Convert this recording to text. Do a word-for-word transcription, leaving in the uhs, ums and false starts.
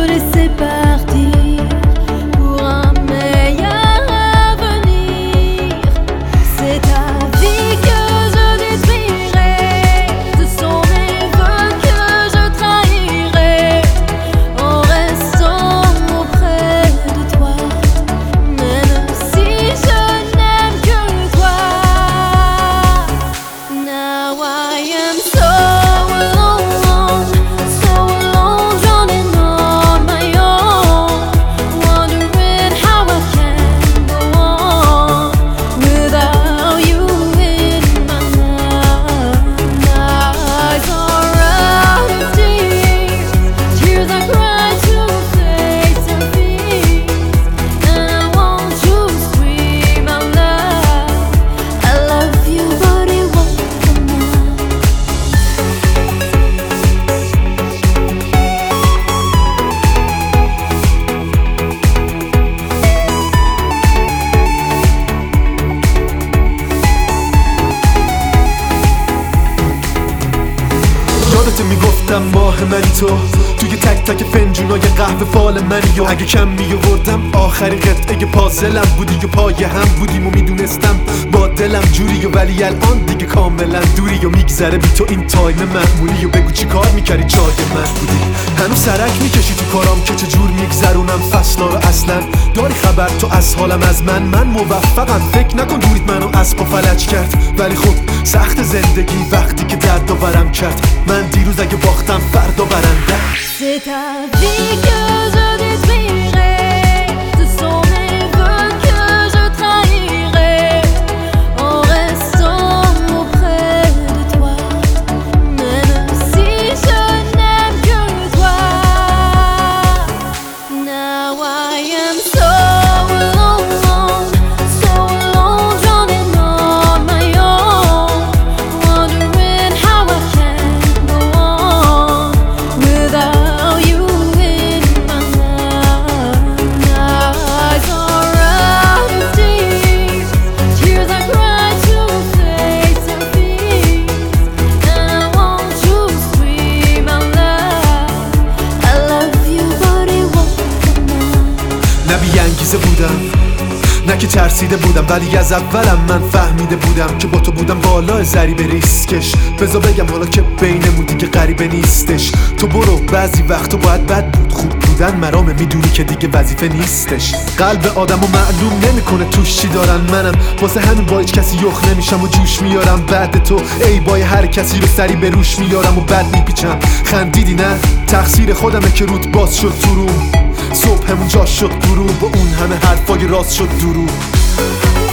te laisser partir pour un meilleur avenir. C'est ta vie que je détruirai, ce sont mes vœux que je trahirai en restant auprès de toi, même si je n'aime que toi. Now I am so alone, so alone, drowning on my own, wondering how I can go on without you in my life. My eyes are out of tears, tears I cry to face and fears, and I want to scream out loud, I love you but it won't come out. یادت میگفتم ماه منی تو توی تک تک فنجونای قهوه فال منی و اگه کم میوردم آخرین قطعه پازلم بودی و پای هم بودیم و میدونستم با دلم جوری و ولی الان دیگه کاملا دوری و میگذره بی تو این تایم معمولی و بگو چی کار میکردی جای من بودی. هنوز سرک میکشی تو کارام که چجور میگذرونم فصلا رو اصلا داری خبر تو از حالم از من من موفقم فکر نکن دوریت منو اسب و فلج کرد ولی خب سخت زندگی وقتی که درد برم کرد من دیروز اگه باختم فردا برنده. C'est ta vie que je détruirai, ce sont mes vœux que je trahirai en restant auprès de toi, même si je n'aime que toi. Now I am so alone, so alone, drowning on my own, wondering how I can go on without you in my life. My eyes are out of tears, tears I cry to face and fears, and I want to scream out loud, I love you but it won't come out. نه بی‌انگیزه بودم نه که ترسیده بودم ولی از اولم من فهمیده بودم که با تو بودم بالا ضریب ریسکش. بذار بگم حالا که بینمون دیگه غریبه نیستش تو برو بعضی وقتا باید بد بود خوب بودن مرامه میدونی که دیگه وظیفه نیستش. قلب آدمو معلوم نمیکنه توش چی دارن منم واسه همین با هیچ کسی یخ نمیشم و جوش میارم بعد تو ای بای هر کسی رو سری به روش میارم و بد میپیچم. خندیدی نه تقصیر خودمه که رود باز شد تو روم صبح همون جا شد غروب و اون همه حرفای راست شد دروغ.